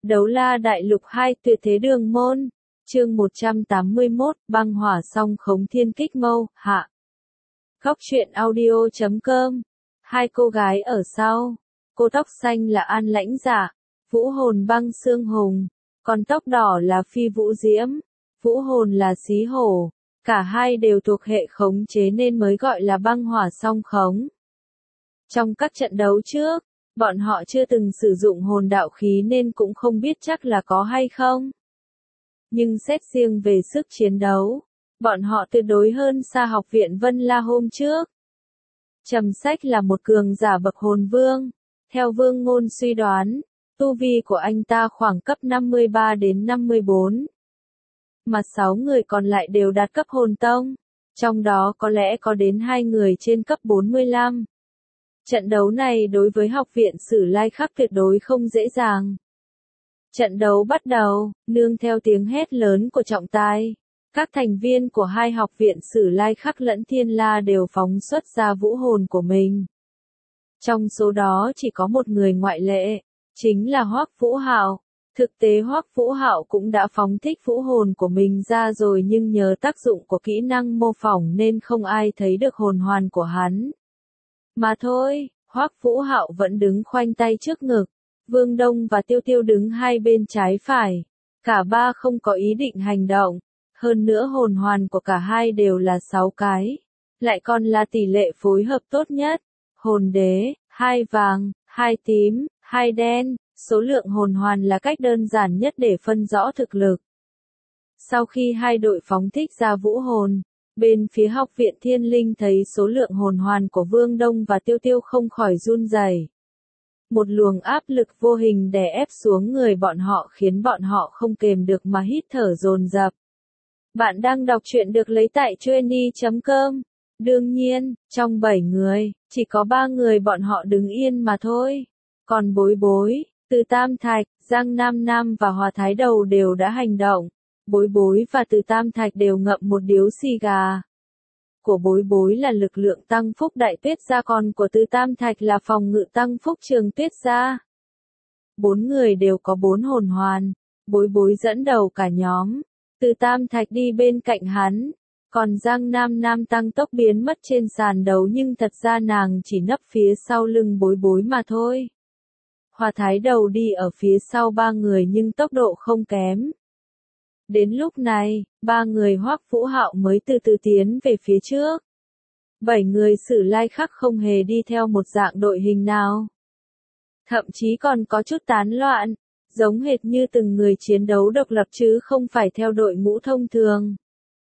Đấu La Đại Lục 2 Tuyệt Thế Đường Môn, chương 181, băng hỏa song khống thiên kích mâu, hạ. Góc truyện audio.com, hai cô gái ở sau, cô tóc xanh là An Lãnh Dạ, vũ hồn băng xương hùng, còn tóc đỏ là Phi Vũ Diễm, vũ hồn là Xí Hổ, cả hai đều thuộc hệ khống chế nên mới gọi là băng hỏa song khống. Trong các trận đấu trước, bọn họ chưa từng sử dụng hồn đạo khí nên cũng không biết chắc là có hay không. Nhưng xét riêng về sức chiến đấu, bọn họ tuyệt đối hơn xa học viện Vân La hôm trước. Trầm Sách là một cường giả bậc hồn vương, theo Vương Ngôn suy đoán, tu vi của anh ta khoảng cấp 53 đến 54. Mà 6 người còn lại đều đạt cấp hồn tông, trong đó có lẽ có đến 2 người trên cấp 45. Trận đấu này đối với học viện Sử Lai Khắc tuyệt đối không dễ dàng. Trận đấu bắt đầu, nương theo tiếng hét lớn của trọng tài. Các thành viên của hai học viện Sử Lai Khắc lẫn Thiên La đều phóng xuất ra vũ hồn của mình. Trong số đó chỉ có một người ngoại lệ, chính là Hoắc Vũ Hạo. Thực tế Hoắc Vũ Hạo cũng đã phóng thích vũ hồn của mình ra rồi nhưng nhờ tác dụng của kỹ năng mô phỏng nên không ai thấy được hồn hoàn của hắn. Mà thôi, Hoắc Vũ Hạo vẫn đứng khoanh tay trước ngực, Vương Đông và Tiêu Tiêu đứng hai bên trái phải, cả ba không có ý định hành động, hơn nữa hồn hoàn của cả hai đều là 6 cái, lại còn là tỷ lệ phối hợp tốt nhất, hồn đế, 2 vàng, 2 tím, 2 đen, số lượng hồn hoàn là cách đơn giản nhất để phân rõ thực lực. Sau khi hai đội phóng thích ra vũ hồn, bên phía học viện Thiên Linh thấy số lượng hồn hoàn của Vương Đông và Tiêu Tiêu không khỏi run rẩy. Một luồng áp lực vô hình đè ép xuống người bọn họ khiến bọn họ không kềm được mà hít thở dồn dập. Bạn đang đọc truyện được lấy tại Trueni.com. Đương nhiên, trong 7 người, chỉ có 3 người bọn họ đứng yên mà thôi. Còn Bối Bối, Từ Tam Thạch, Giang Nam Nam và Hòa Thái Đầu đều đã hành động. Bối Bối và Từ Tam Thạch đều ngậm một điếu xì gà. Của Bối Bối là lực lượng tăng phúc đại tuyết gia, còn của Từ Tam Thạch là phòng ngự tăng phúc trường tuyết gia. 4 người đều có 4 hồn hoàn, Bối Bối dẫn đầu cả nhóm, Từ Tam Thạch đi bên cạnh hắn, còn Giang Nam Nam tăng tốc biến mất trên sàn đấu nhưng thật ra nàng chỉ nấp phía sau lưng Bối Bối mà thôi. Hòa Thái Đầu đi ở phía sau 3 người nhưng tốc độ không kém. Đến lúc này, 3 người Hoắc Vũ Hạo mới từ từ tiến về phía trước. 7 người Sử Lai Khắc không hề đi theo một dạng đội hình nào. Thậm chí còn có chút tán loạn, giống hệt như từng người chiến đấu độc lập chứ không phải theo đội ngũ thông thường.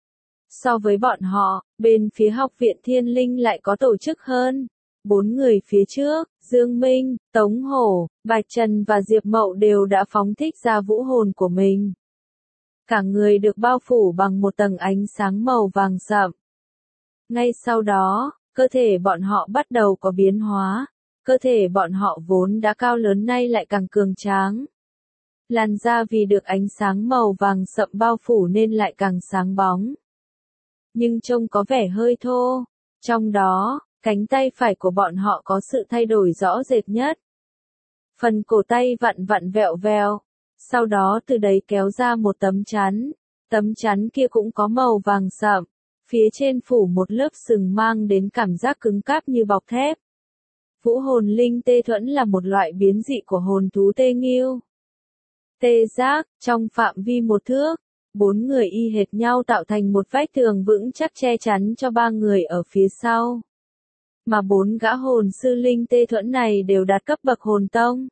So với bọn họ, bên phía học viện Thiên Linh lại có tổ chức hơn. 4 người phía trước, Dương Minh, Tống Hổ, Bạch Trần và Diệp Mậu đều đã phóng thích ra vũ hồn của mình. Cả người được bao phủ bằng một tầng ánh sáng màu vàng sậm. Ngay sau đó, cơ thể bọn họ bắt đầu có biến hóa, cơ thể bọn họ vốn đã cao lớn nay lại càng cường tráng. Làn da vì được ánh sáng màu vàng sậm bao phủ nên lại càng sáng bóng. Nhưng trông có vẻ hơi thô, trong đó, cánh tay phải của bọn họ có sự thay đổi rõ rệt nhất. Phần cổ tay vặn vặn vẹo vẹo. Sau đó từ đấy kéo ra một tấm chắn kia cũng có màu vàng sậm, phía trên phủ một lớp sừng mang đến cảm giác cứng cáp như bọc thép. Vũ hồn linh tê thuẫn là một loại biến dị của hồn thú tê nghiêu. Tê giác, trong phạm vi 1 thước, 4 người y hệt nhau tạo thành một vách tường vững chắc che chắn cho 3 người ở phía sau. Mà 4 gã hồn sư linh tê thuẫn này đều đạt cấp bậc hồn tông.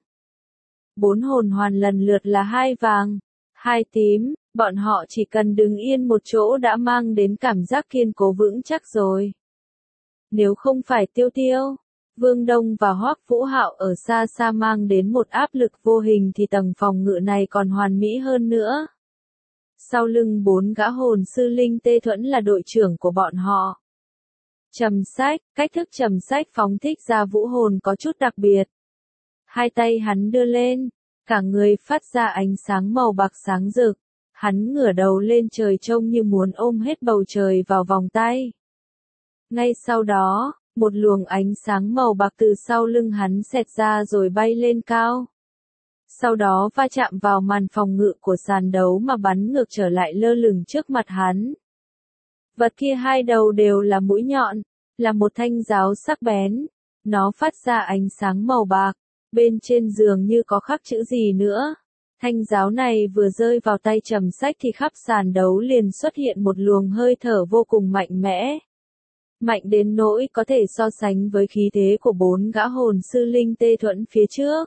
4 hồn hoàn lần lượt là 2 vàng, 2 tím, bọn họ chỉ cần đứng yên một chỗ đã mang đến cảm giác kiên cố vững chắc rồi. Nếu không phải Tiêu Tiêu, Vương Đông và Hoắc Vũ Hạo ở xa xa mang đến một áp lực vô hình thì tầng phòng ngự này còn hoàn mỹ hơn nữa. Sau lưng 4 gã hồn sư linh tê thuẫn là đội trưởng của bọn họ. Trầm Sách, cách thức Trầm Sách phóng thích ra vũ hồn có chút đặc biệt. Hai tay hắn đưa lên, cả người phát ra ánh sáng màu bạc sáng rực, hắn ngửa đầu lên trời trông như muốn ôm hết bầu trời vào vòng tay. Ngay sau đó, một luồng ánh sáng màu bạc từ sau lưng hắn xẹt ra rồi bay lên cao. Sau đó va chạm vào màn phòng ngự của sàn đấu mà bắn ngược trở lại lơ lửng trước mặt hắn. Vật kia hai đầu đều là mũi nhọn, là một thanh giáo sắc bén. Nó phát ra ánh sáng màu bạc, bên trên dường như có khắc chữ gì nữa. Thanh giáo này vừa rơi vào tay Trầm Sách thì khắp sàn đấu liền xuất hiện một luồng hơi thở vô cùng mạnh mẽ. Mạnh đến nỗi có thể so sánh với khí thế của 4 gã hồn sư linh tê thuẫn phía trước.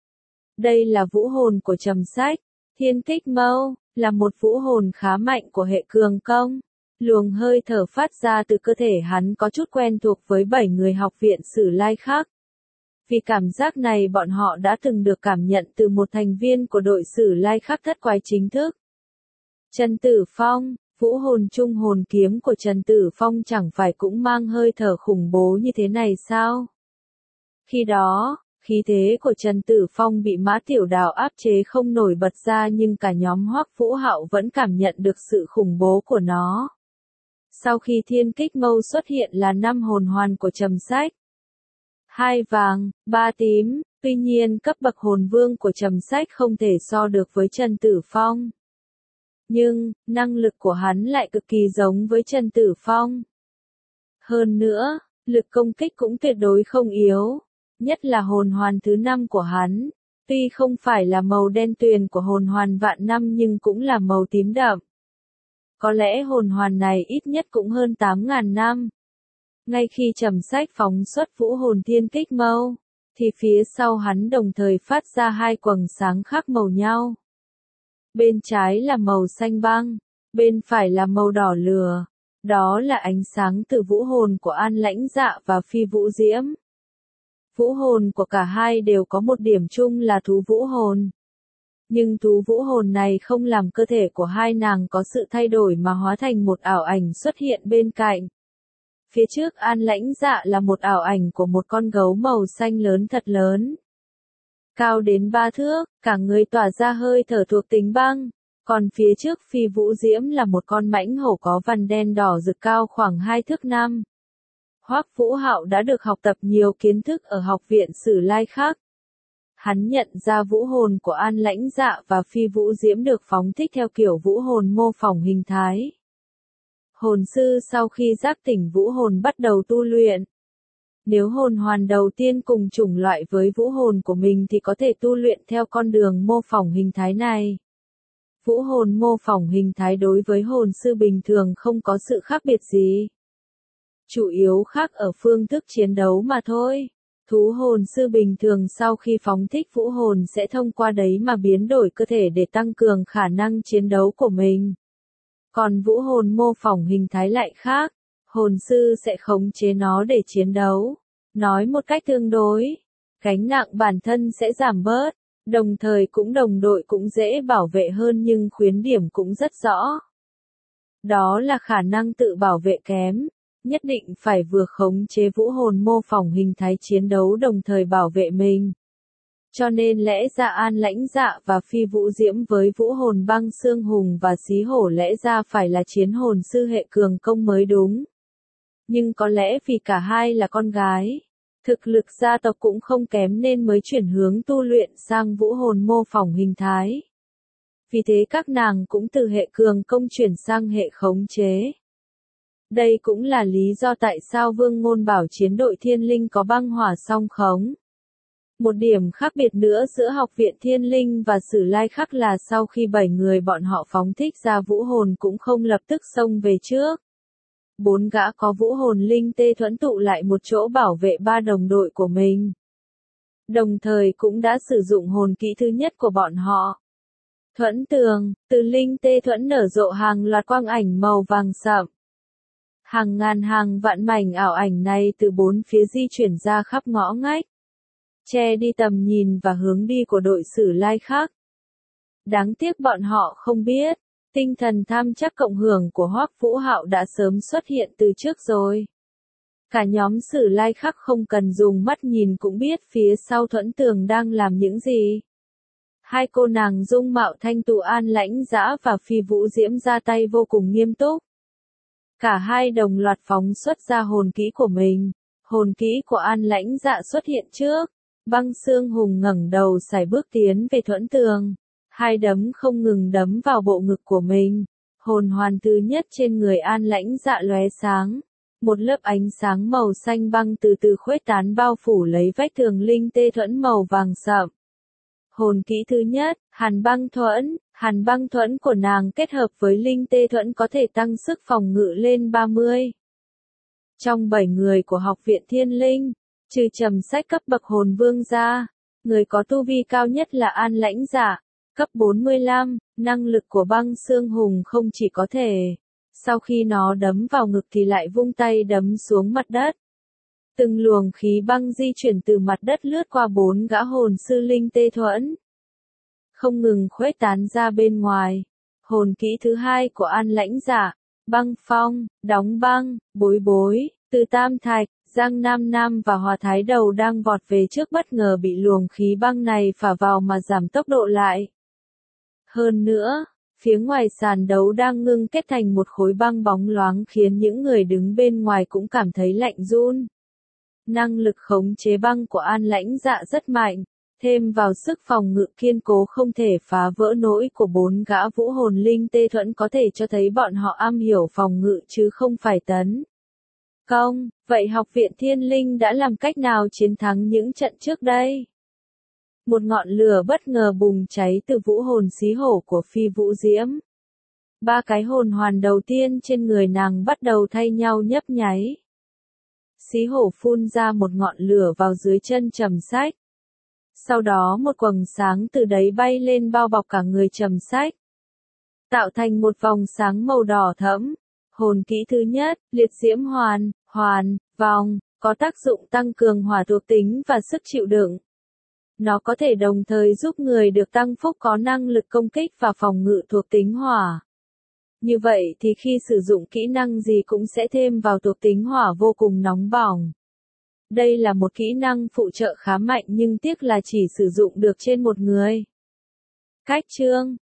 Đây là vũ hồn của Trầm Sách. Thiên Kích Mâu là một vũ hồn khá mạnh của hệ cường công. Luồng hơi thở phát ra từ cơ thể hắn có chút quen thuộc với 7 người học viện Sử Lai khác. Vì cảm giác này bọn họ đã từng được cảm nhận từ một thành viên của đội Sử Lai khác thất quái chính thức. Trần Tử Phong, vũ hồn trung hồn kiếm của Trần Tử Phong chẳng phải cũng mang hơi thở khủng bố như thế này sao? Khi đó, khí thế của Trần Tử Phong bị Mã Tiểu Đào áp chế không nổi bật ra, nhưng cả nhóm Hoắc Vũ Hạo vẫn cảm nhận được sự khủng bố của nó. Sau khi Thiên Kích Mâu xuất hiện là 5 hồn hoàn của Trầm Sách. 2 vàng, 3 tím, tuy nhiên cấp bậc hồn vương của Trầm Sách không thể so được với Trần Tử Phong. Nhưng, năng lực của hắn lại cực kỳ giống với Trần Tử Phong. Hơn nữa, lực công kích cũng tuyệt đối không yếu, nhất là hồn hoàn thứ 5 của hắn. Tuy không phải là màu đen tuyền của hồn hoàn vạn năm nhưng cũng là màu tím đậm. Có lẽ hồn hoàn này ít nhất cũng hơn 8.000 năm. Ngay khi Trầm Sách phóng xuất vũ hồn Thiên Kích Mâu, thì phía sau hắn đồng thời phát ra 2 quầng sáng khác màu nhau. Bên trái là màu xanh băng, bên phải là màu đỏ lửa. Đó là ánh sáng từ vũ hồn của An Lãnh Dạ và Phi Vũ Diễm. Vũ hồn của cả hai đều có một điểm chung là thú vũ hồn. Nhưng thú vũ hồn này không làm cơ thể của hai nàng có sự thay đổi mà hóa thành một ảo ảnh xuất hiện bên cạnh. Phía trước An Lãnh Dạ là một ảo ảnh của một con gấu màu xanh lớn thật lớn. Cao đến 3 thước, cả người tỏa ra hơi thở thuộc tính băng. Còn phía trước Phi Vũ Diễm là một con mãnh hổ có vằn đen đỏ rực cao khoảng 2 thước 5. Hoắc Vũ Hạo đã được học tập nhiều kiến thức ở học viện Sử Lai khác. Hắn nhận ra vũ hồn của An Lãnh Dạ và Phi Vũ Diễm được phóng thích theo kiểu vũ hồn mô phỏng hình thái. Hồn sư sau khi giác tỉnh vũ hồn bắt đầu tu luyện. Nếu hồn hoàn đầu tiên cùng chủng loại với vũ hồn của mình thì có thể tu luyện theo con đường mô phỏng hình thái này. Vũ hồn mô phỏng hình thái đối với hồn sư bình thường không có sự khác biệt gì. Chủ yếu khác ở phương thức chiến đấu mà thôi. Thú hồn sư bình thường sau khi phóng thích vũ hồn sẽ thông qua đấy mà biến đổi cơ thể để tăng cường khả năng chiến đấu của mình. Còn vũ hồn mô phỏng hình thái lại khác, hồn sư sẽ khống chế nó để chiến đấu. Nói một cách tương đối, gánh nặng bản thân sẽ giảm bớt, đồng thời đồng đội cũng dễ bảo vệ hơn nhưng khuyến điểm cũng rất rõ. Đó là khả năng tự bảo vệ kém. Nhất định phải vừa khống chế vũ hồn mô phỏng hình thái chiến đấu đồng thời bảo vệ mình. Cho nên lẽ ra An Lãnh Dạ và Phi Vũ Diễm với vũ hồn băng xương hùng và xí hổ lẽ ra phải là chiến hồn sư hệ cường công mới đúng. Nhưng có lẽ vì cả hai là con gái, thực lực gia tộc cũng không kém nên mới chuyển hướng tu luyện sang vũ hồn mô phỏng hình thái. Vì thế các nàng cũng từ hệ cường công chuyển sang hệ khống chế. Đây cũng là lý do tại sao Vương Ngôn bảo chiến đội Thiên Linh có băng hỏa song khống. Một điểm khác biệt nữa giữa học viện Thiên Linh và Sử Lai khác là sau khi 7 người bọn họ phóng thích ra vũ hồn cũng không lập tức xông về trước. 4 gã có vũ hồn linh tê thuẫn tụ lại một chỗ bảo vệ 3 đồng đội của mình. Đồng thời cũng đã sử dụng hồn kỹ thứ nhất của bọn họ. Thuẫn tường, từ linh tê thuẫn nở rộ hàng loạt quang ảnh màu vàng sậm. Hàng ngàn hàng vạn mảnh ảo ảnh này từ 4 phía di chuyển ra khắp ngõ ngách, che đi tầm nhìn và hướng đi của đội Sử Lai khác. Đáng tiếc bọn họ không biết, tinh thần tham chắc cộng hưởng của Hoắc Vũ Hạo đã sớm xuất hiện từ trước rồi. Cả nhóm Sử Lai khác không cần dùng mắt nhìn cũng biết phía sau thuẫn tường đang làm những gì. Hai cô nàng dung mạo thanh tú An Lãnh Dã và Phi Vũ Diễm ra tay vô cùng nghiêm túc. Cả hai đồng loạt phóng xuất ra hồn kỹ của mình. Hồn kỹ của An Lãnh Dạ xuất hiện trước. Băng Xương Hùng ngẩng đầu sải bước tiến về thuẫn tường. Hai đấm không ngừng đấm vào bộ ngực của mình. Hồn hoàn thứ nhất trên người An Lãnh Dạ lóe sáng. Một lớp ánh sáng màu xanh băng từ từ khuếch tán bao phủ lấy vách tường linh tê thuẫn màu vàng sậm. Hồn kỹ thứ nhất, Hàn băng thuẫn của nàng kết hợp với linh tê thuẫn có thể tăng sức phòng ngự lên 30. Trong 7 người của học viện Thiên Linh, trừ Trầm Sách cấp bậc hồn vương ra, người có tu vi cao nhất là An Lãnh Dạ, cấp 45, năng lực của Băng Xương Hùng không chỉ có thể, sau khi nó đấm vào ngực thì lại vung tay đấm xuống mặt đất. Từng luồng khí băng di chuyển từ mặt đất lướt qua 4 gã hồn sư linh tê thuẫn, không ngừng khuếch tán ra bên ngoài. Hồn kỹ thứ hai của An Lãnh Dạ, Băng Phong, đóng băng, bối, từ Tam Thạch, Giang Nam Nam và Hòa Thái Đầu đang vọt về trước bất ngờ bị luồng khí băng này phả vào mà giảm tốc độ lại. Hơn nữa, phía ngoài sàn đấu đang ngưng kết thành một khối băng bóng loáng khiến những người đứng bên ngoài cũng cảm thấy lạnh run. Năng lực khống chế băng của An Lãnh Dạ rất mạnh, thêm vào sức phòng ngự kiên cố không thể phá vỡ nổi của 4 gã vũ hồn linh tê thuẫn có thể cho thấy bọn họ am hiểu phòng ngự chứ không phải tấn công. Vậy học viện Thiên Linh đã làm cách nào chiến thắng những trận trước đây? Một ngọn lửa bất ngờ bùng cháy từ vũ hồn xí hổ của Phi Vũ Diễm. 3 cái hồn hoàn đầu tiên trên người nàng bắt đầu thay nhau nhấp nháy. Xí hổ phun ra một ngọn lửa vào dưới chân Trầm Sách. Sau đó một quầng sáng từ đấy bay lên bao bọc cả người Trầm Sách, tạo thành một vòng sáng màu đỏ thẫm. Hồn kỹ thứ nhất, Liệt Diễm Vòng, có tác dụng tăng cường hỏa thuộc tính và sức chịu đựng. Nó có thể đồng thời giúp người được tăng phúc có năng lực công kích và phòng ngự thuộc tính hỏa. Như vậy thì khi sử dụng kỹ năng gì cũng sẽ thêm vào thuộc tính hỏa vô cùng nóng bỏng. Đây là một kỹ năng phụ trợ khá mạnh nhưng tiếc là chỉ sử dụng được trên một người. Cách chương